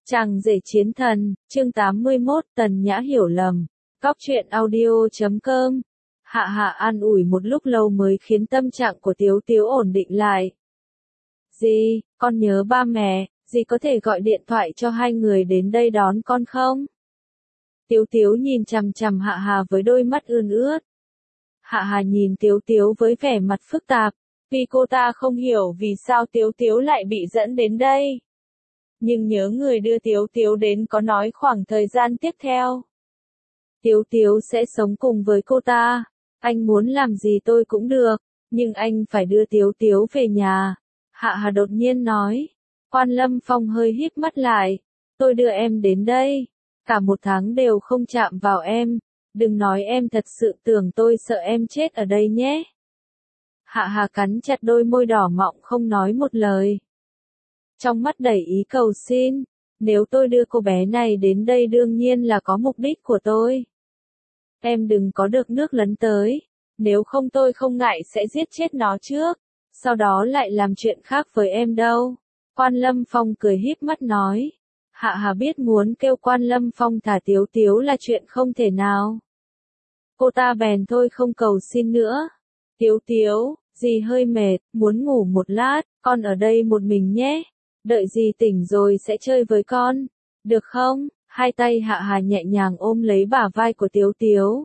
Chàng rể chiến thần, chương 81, Tần Nhã hiểu lầm. Cóc truyện audio.com. Hạ Hạ an ủi một lúc lâu mới khiến tâm trạng của Tiếu Tiếu ổn định lại. Dì, con nhớ ba mẹ, dì có thể gọi điện thoại cho hai người đến đây đón con không? Tiếu Tiếu nhìn chằm chằm Hạ Hà với đôi mắt ươn ướt. Hạ Hà nhìn Tiếu Tiếu với vẻ mặt phức tạp, vì cô ta không hiểu vì sao Tiếu Tiếu lại bị dẫn đến đây. Nhưng nhớ người đưa Tiếu Tiếu đến có nói khoảng thời gian tiếp theo. Tiếu Tiếu sẽ sống cùng với cô ta, anh muốn làm gì tôi cũng được, nhưng anh phải đưa Tiếu Tiếu về nhà. Hạ Hà đột nhiên nói. Quan Lâm Phong hơi híp mắt lại, tôi đưa em đến đây, cả một tháng đều không chạm vào em, đừng nói em thật sự tưởng tôi sợ em chết ở đây nhé. Hạ Hà cắn chặt đôi môi đỏ mọng không nói một lời. Trong mắt đầy ý cầu xin, nếu tôi đưa cô bé này đến đây đương nhiên là có mục đích của tôi. Em đừng có được nước lấn tới, nếu không tôi không ngại sẽ giết chết nó trước, sau đó lại làm chuyện khác với em đâu. Quan Lâm Phong cười híp mắt nói. Hạ Hà biết muốn kêu Quan Lâm Phong thả Tiếu Tiếu là chuyện không thể nào. Cô ta bèn thôi không cầu xin nữa. Tiếu Tiếu, dì hơi mệt, muốn ngủ một lát, con ở đây một mình nhé. Đợi dì tỉnh rồi sẽ chơi với con, được không? Hai tay Hạ Hà nhẹ nhàng ôm lấy bả vai của Tiếu Tiếu.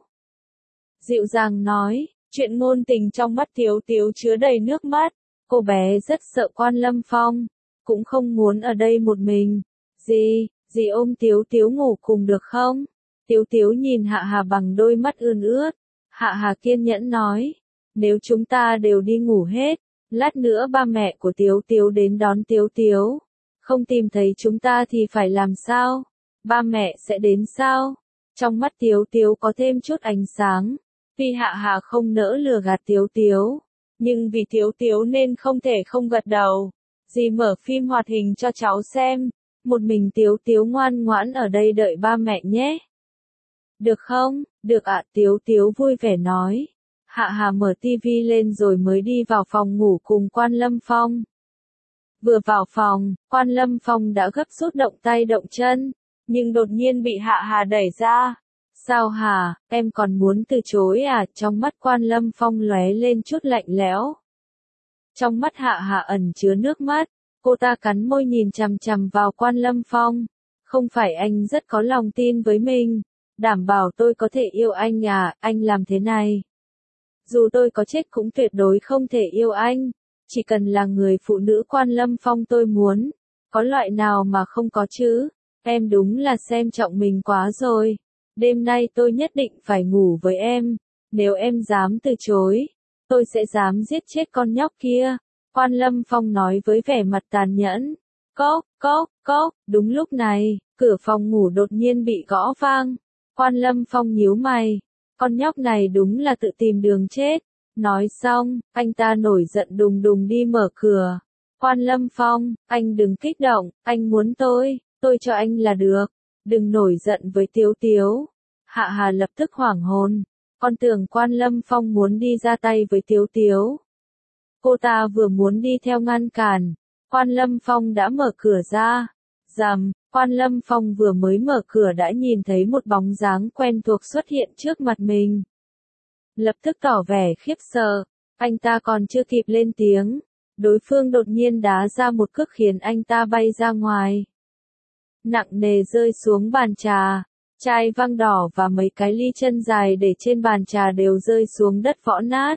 Dịu dàng nói, chuyện ngôn tình trong mắt Tiếu Tiếu chứa đầy nước mắt, cô bé rất sợ Quan Lâm Phong, cũng không muốn ở đây một mình. Dì ôm Tiếu Tiếu ngủ cùng được không? Tiếu Tiếu nhìn Hạ Hà bằng đôi mắt ươn ướt. Hạ Hà kiên nhẫn nói, nếu chúng ta đều đi ngủ hết, lát nữa ba mẹ của Tiếu Tiếu đến đón Tiếu Tiếu, không tìm thấy chúng ta thì phải làm sao? Ba mẹ sẽ đến sao? Trong mắt Tiếu Tiếu có thêm chút ánh sáng, vì Hạ Hà không nỡ lừa gạt Tiếu Tiếu, nhưng vì Tiếu Tiếu nên không thể không gật đầu. Dì mở phim hoạt hình cho cháu xem, một mình Tiếu Tiếu ngoan ngoãn ở đây đợi ba mẹ nhé. Được không? Được ạ, Tiếu Tiếu vui vẻ nói. Hạ Hà mở tivi lên rồi mới đi vào phòng ngủ cùng Quan Lâm Phong. Vừa vào phòng, Quan Lâm Phong đã gấp rút động tay động chân, nhưng đột nhiên bị Hạ Hà đẩy ra. Sao hả, em còn muốn từ chối à? Trong mắt Quan Lâm Phong lóe lên chút lạnh lẽo. Trong mắt Hạ Hà ẩn chứa nước mắt, cô ta cắn môi nhìn chằm chằm vào Quan Lâm Phong. Không phải anh rất có lòng tin với mình, đảm bảo tôi có thể yêu anh à, anh làm thế này. Dù tôi có chết cũng tuyệt đối không thể yêu anh, chỉ cần là người phụ nữ Quan Lâm Phong tôi muốn, có loại nào mà không có chứ, em đúng là xem trọng mình quá rồi, đêm nay tôi nhất định phải ngủ với em, nếu em dám từ chối, tôi sẽ dám giết chết con nhóc kia, Quan Lâm Phong nói với vẻ mặt tàn nhẫn. Cốc, cốc, cốc, đúng lúc này, cửa phòng ngủ đột nhiên bị gõ vang, Quan Lâm Phong nhíu mày. Con nhóc này đúng là tự tìm đường chết. Nói xong, anh ta nổi giận đùng đùng đi mở cửa. Quan Lâm Phong, anh đừng kích động, anh muốn tôi cho anh là được. Đừng nổi giận với Tiếu Tiếu. Hạ Hà lập tức hoảng hồn. Con tưởng Quan Lâm Phong muốn đi ra tay với Tiếu Tiếu. Cô ta vừa muốn đi theo ngăn cản. Quan Lâm Phong đã mở cửa ra. Rầm. Quan Lâm Phong vừa mới mở cửa đã nhìn thấy một bóng dáng quen thuộc xuất hiện trước mặt mình. Lập tức tỏ vẻ khiếp sợ, anh ta còn chưa kịp lên tiếng, đối phương đột nhiên đá ra một cước khiến anh ta bay ra ngoài. Nặng nề rơi xuống bàn trà, chai vang đỏ và mấy cái ly chân dài để trên bàn trà đều rơi xuống đất vỡ nát.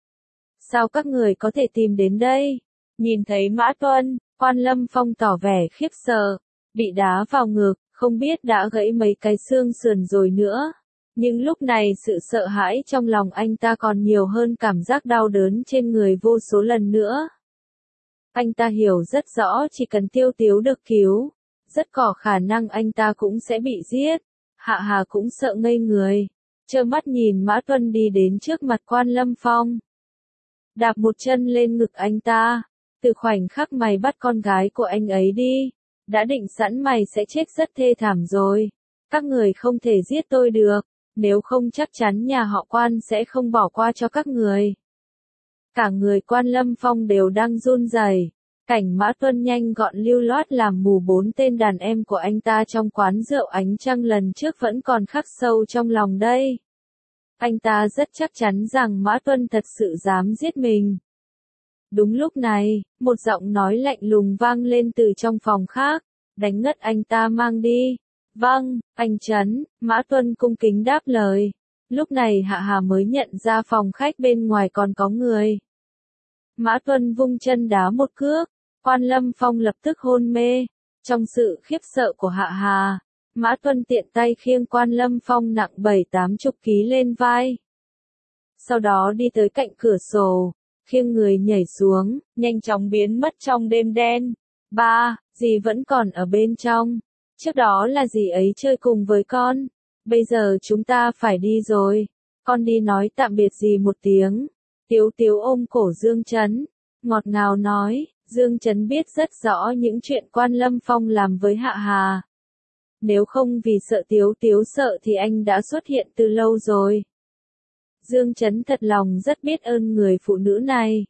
Sao các người có thể tìm đến đây? Nhìn thấy Mã Tuân, Quan Lâm Phong tỏ vẻ khiếp sợ. Bị đá vào ngực, không biết đã gãy mấy cái xương sườn rồi nữa. Nhưng lúc này sự sợ hãi trong lòng anh ta còn nhiều hơn cảm giác đau đớn trên người vô số lần nữa. Anh ta hiểu rất rõ chỉ cần Tiếu Tiếu được cứu, rất có khả năng anh ta cũng sẽ bị giết. Hạ Hà cũng sợ ngây người, trơ mắt nhìn Mã Tuân đi đến trước mặt Quan Lâm Phong. Đạp một chân lên ngực anh ta, từ khoảnh khắc mày bắt con gái của anh ấy đi. Đã định sẵn mày sẽ chết rất thê thảm rồi. Các người không thể giết tôi được, nếu không chắc chắn nhà họ Quan sẽ không bỏ qua cho các người. Cả người Quan Lâm Phong đều đang run rẩy. Cảnh Mã Tuân nhanh gọn lưu loát làm mù 4 tên đàn em của anh ta trong quán rượu Ánh Trăng lần trước vẫn còn khắc sâu trong lòng đây. Anh ta rất chắc chắn rằng Mã Tuân thật sự dám giết mình. Đúng lúc này, một giọng nói lạnh lùng vang lên từ trong phòng khác, đánh ngất anh ta mang đi. Vâng, anh Trấn, Mã Tuân cung kính đáp lời. Lúc này Hạ Hà mới nhận ra phòng khách bên ngoài còn có người. Mã Tuân vung chân đá một cước, Quan Lâm Phong lập tức hôn mê. Trong sự khiếp sợ của Hạ Hà, Mã Tuân tiện tay khiêng Quan Lâm Phong nặng 70-80 ký lên vai. Sau đó đi tới cạnh cửa sổ, khiêng người nhảy xuống, nhanh chóng biến mất trong đêm đen. Ba, dì vẫn còn ở bên trong. Trước đó là dì ấy chơi cùng với con. Bây giờ chúng ta phải đi rồi. Con đi nói tạm biệt dì một tiếng. Tiếu Tiếu ôm cổ Dương Trấn, ngọt ngào nói. Dương Trấn biết rất rõ những chuyện Quan Lâm Phong làm với Hạ Hà. Nếu không vì sợ Tiếu Tiếu sợ thì anh đã xuất hiện từ lâu rồi. Dương Trấn thật lòng rất biết ơn người phụ nữ này.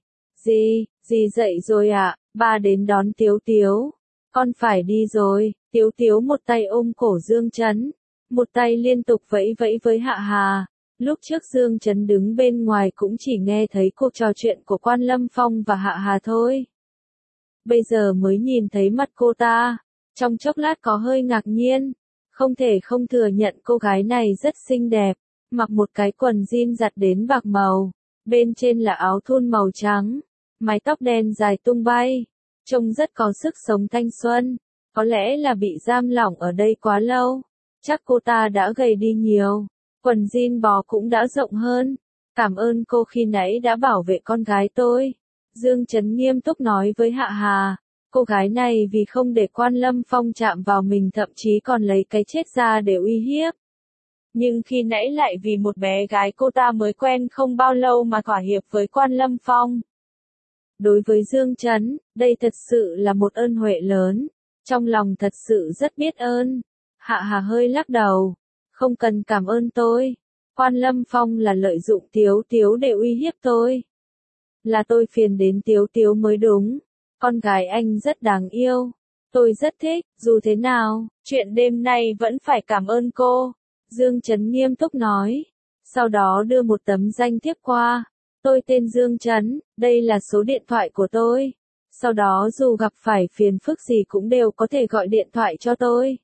Dì dậy rồi ạ, ba đến đón Tiếu Tiếu. Con phải đi rồi. Tiếu Tiếu một tay ôm cổ Dương Trấn, một tay liên tục vẫy vẫy với Hạ Hà. Lúc trước Dương Trấn đứng bên ngoài cũng chỉ nghe thấy cuộc trò chuyện của Quan Lâm Phong và Hạ Hà thôi. Bây giờ mới nhìn thấy mặt cô ta, trong chốc lát có hơi ngạc nhiên, không thể không thừa nhận cô gái này rất xinh đẹp, mặc một cái quần jean giặt đến bạc màu, bên trên là áo thun màu trắng, mái tóc đen dài tung bay, trông rất có sức sống thanh xuân, có lẽ là bị giam lỏng ở đây quá lâu, chắc cô ta đã gầy đi nhiều, quần jean bò cũng đã rộng hơn, cảm ơn cô khi nãy đã bảo vệ con gái tôi. Dương Trấn nghiêm túc nói với Hạ Hà, cô gái này vì không để Quan Lâm Phong chạm vào mình thậm chí còn lấy cái chết ra để uy hiếp. Nhưng khi nãy lại vì một bé gái cô ta mới quen không bao lâu mà thỏa hiệp với Quan Lâm Phong. Đối với Dương Trấn, đây thật sự là một ơn huệ lớn, trong lòng thật sự rất biết ơn. Hạ Hà hơi lắc đầu, không cần cảm ơn tôi, Quan Lâm Phong là lợi dụng Tiếu Tiếu để uy hiếp tôi. Là tôi phiền đến Tiếu Tiếu mới đúng, con gái anh rất đáng yêu, tôi rất thích, dù thế nào, chuyện đêm nay vẫn phải cảm ơn cô. Dương Trấn nghiêm túc nói, sau đó đưa một tấm danh thiếp qua, tôi tên Dương Trấn, đây là số điện thoại của tôi, sau đó dù gặp phải phiền phức gì cũng đều có thể gọi điện thoại cho tôi.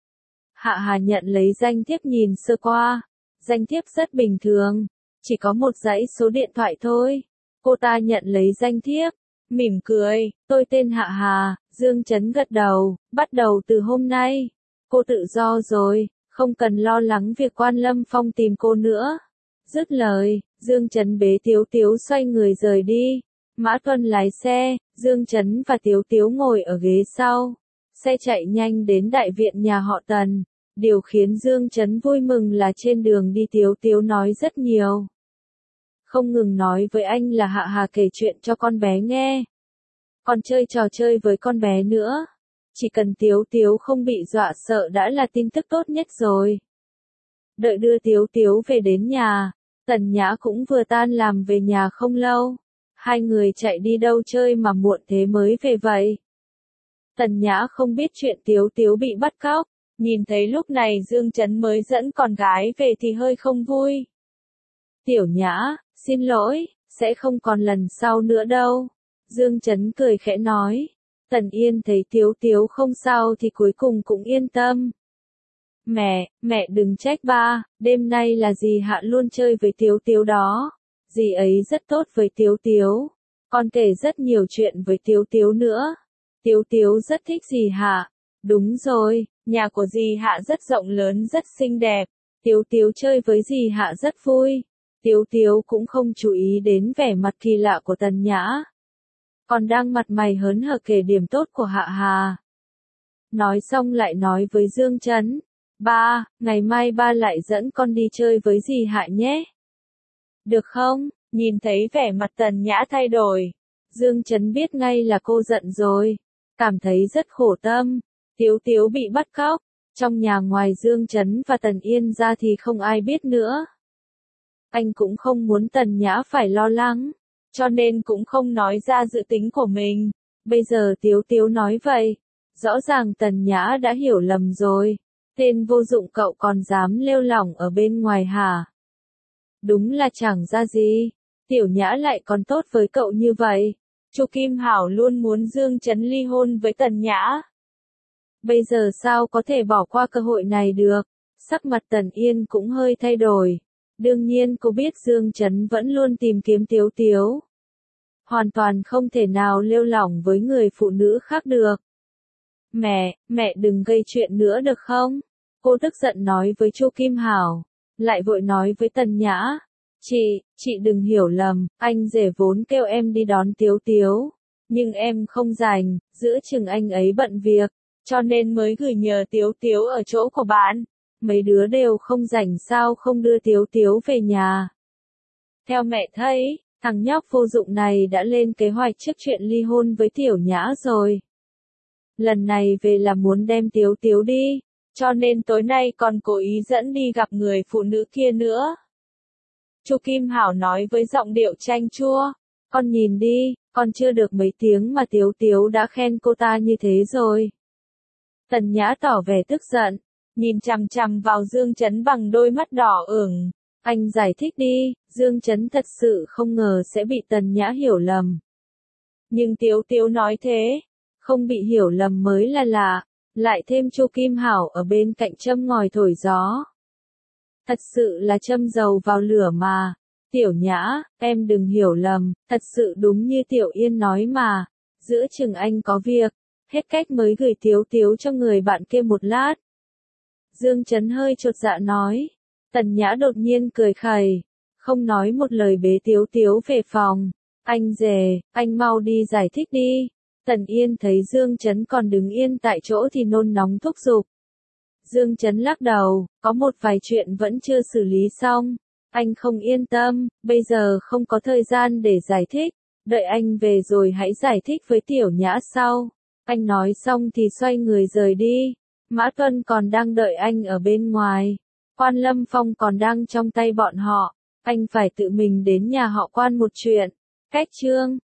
Hạ Hà nhận lấy danh thiếp nhìn sơ qua, danh thiếp rất bình thường, chỉ có một dãy số điện thoại thôi. Cô ta nhận lấy danh thiếp, mỉm cười, tôi tên Hạ Hà, Dương Trấn gật đầu, bắt đầu từ hôm nay, cô tự do rồi, không cần lo lắng việc Quan Lâm Phong tìm cô nữa. Dứt lời, Dương Trấn bế Tiếu Tiếu xoay người rời đi, Mã Tuân lái xe, Dương Trấn và Tiếu Tiếu ngồi ở ghế sau, xe chạy nhanh đến đại viện nhà họ Tần, điều khiến Dương Trấn vui mừng là trên đường đi Tiếu Tiếu nói rất nhiều. Không ngừng nói với anh là Hạ Hà kể chuyện cho con bé nghe. Còn chơi trò chơi với con bé nữa. Chỉ cần Tiếu Tiếu không bị dọa sợ đã là tin tức tốt nhất rồi. Đợi đưa Tiếu Tiếu về đến nhà, Tần Nhã cũng vừa tan làm về nhà không lâu. Hai người chạy đi đâu chơi mà muộn thế mới về vậy. Tần Nhã không biết chuyện Tiếu Tiếu bị bắt cóc, nhìn thấy lúc này Dương Trấn mới dẫn con gái về thì hơi không vui. Tiểu Nhã, xin lỗi, sẽ không còn lần sau nữa đâu. Dương Trấn cười khẽ nói. Tần Yên thấy Tiếu Tiếu không sao thì cuối cùng cũng yên tâm. Mẹ đừng trách ba, đêm nay là dì Hạ luôn chơi với Tiếu Tiếu đó. Dì ấy rất tốt với Tiếu Tiếu. Còn kể rất nhiều chuyện với Tiếu Tiếu nữa. Tiếu Tiếu rất thích dì Hạ. Đúng rồi, nhà của dì Hạ rất rộng lớn rất xinh đẹp. Tiếu Tiếu chơi với dì Hạ rất vui. Tiếu Tiếu cũng không chú ý đến vẻ mặt kỳ lạ của Tần Nhã. Còn đang mặt mày hớn hở kể điểm tốt của Hạ Hà. Nói xong lại nói với Dương Trấn. Ba, ngày mai ba lại dẫn con đi chơi với dì Hạ nhé. Được không? Nhìn thấy vẻ mặt Tần Nhã thay đổi. Dương Trấn biết ngay là cô giận rồi. Cảm thấy rất khổ tâm. Tiếu Tiếu bị bắt cóc. Trong nhà ngoài Dương Trấn và Tần Yên ra thì không ai biết nữa. Anh cũng không muốn Tần Nhã phải lo lắng, cho nên cũng không nói ra dự tính của mình. Bây giờ Tiếu Tiếu nói vậy, rõ ràng Tần Nhã đã hiểu lầm rồi. Tên vô dụng cậu còn dám lêu lỏng ở bên ngoài hả? Đúng là chẳng ra gì. Tiểu Nhã lại còn tốt với cậu như vậy. Chu Kim Hảo luôn muốn Dương Chấn ly hôn với Tần Nhã. Bây giờ sao có thể bỏ qua cơ hội này được? Sắc mặt Tần Yên cũng hơi thay đổi. Đương nhiên cô biết Dương Chấn vẫn luôn tìm kiếm Tiếu Tiếu. Hoàn toàn không thể nào lêu lỏng với người phụ nữ khác được. Mẹ đừng gây chuyện nữa được không? Cô tức giận nói với Chu Kim Hảo. Lại vội nói với Tần Nhã. Chị đừng hiểu lầm, anh rể vốn kêu em đi đón Tiếu Tiếu. Nhưng em không rảnh, giữa chừng anh ấy bận việc, cho nên mới gửi nhờ Tiếu Tiếu ở chỗ của bạn. Mấy đứa đều không rảnh sao không đưa Tiếu Tiếu về nhà. Theo mẹ thấy, thằng nhóc vô dụng này đã lên kế hoạch trước chuyện ly hôn với Tiểu Nhã rồi. Lần này về là muốn đem Tiếu Tiếu đi, cho nên tối nay còn cố ý dẫn đi gặp người phụ nữ kia nữa. Chu Kim Hảo nói với giọng điệu chanh chua. Con nhìn đi, con chưa được mấy tiếng mà Tiếu Tiếu đã khen cô ta như thế rồi. Tần Nhã tỏ vẻ tức giận, nhìn chằm chằm vào Dương Chấn bằng đôi mắt đỏ ửng. Anh giải thích đi, Dương Chấn thật sự không ngờ sẽ bị Tần Nhã hiểu lầm. Nhưng Tiếu Tiếu nói thế, không bị hiểu lầm mới là lạ, lại thêm Chu Kim Hảo ở bên cạnh châm ngòi thổi gió. Thật sự là châm dầu vào lửa mà. Tiểu Nhã, em đừng hiểu lầm, thật sự đúng như Tiểu Yên nói mà. Giữa chừng anh có việc, hết cách mới gửi Tiếu Tiếu cho người bạn kia một lát. Dương Chấn hơi chột dạ nói. Tần Nhã đột nhiên cười khẩy, không nói một lời bế Tiếu Tiếu về phòng. Anh rể, anh mau đi giải thích đi. Tần Yên thấy Dương Chấn còn đứng yên tại chỗ thì nôn nóng thúc giục. Dương Chấn lắc đầu, có một vài chuyện vẫn chưa xử lý xong. Anh không yên tâm, bây giờ không có thời gian để giải thích. Đợi anh về rồi hãy giải thích với Tiểu Nhã sau. Anh nói xong thì xoay người rời đi. Mã Tuân còn đang đợi anh ở bên ngoài. Quan Lâm Phong còn đang trong tay bọn họ. Anh phải tự mình đến nhà họ Quan một chuyện. Cách chương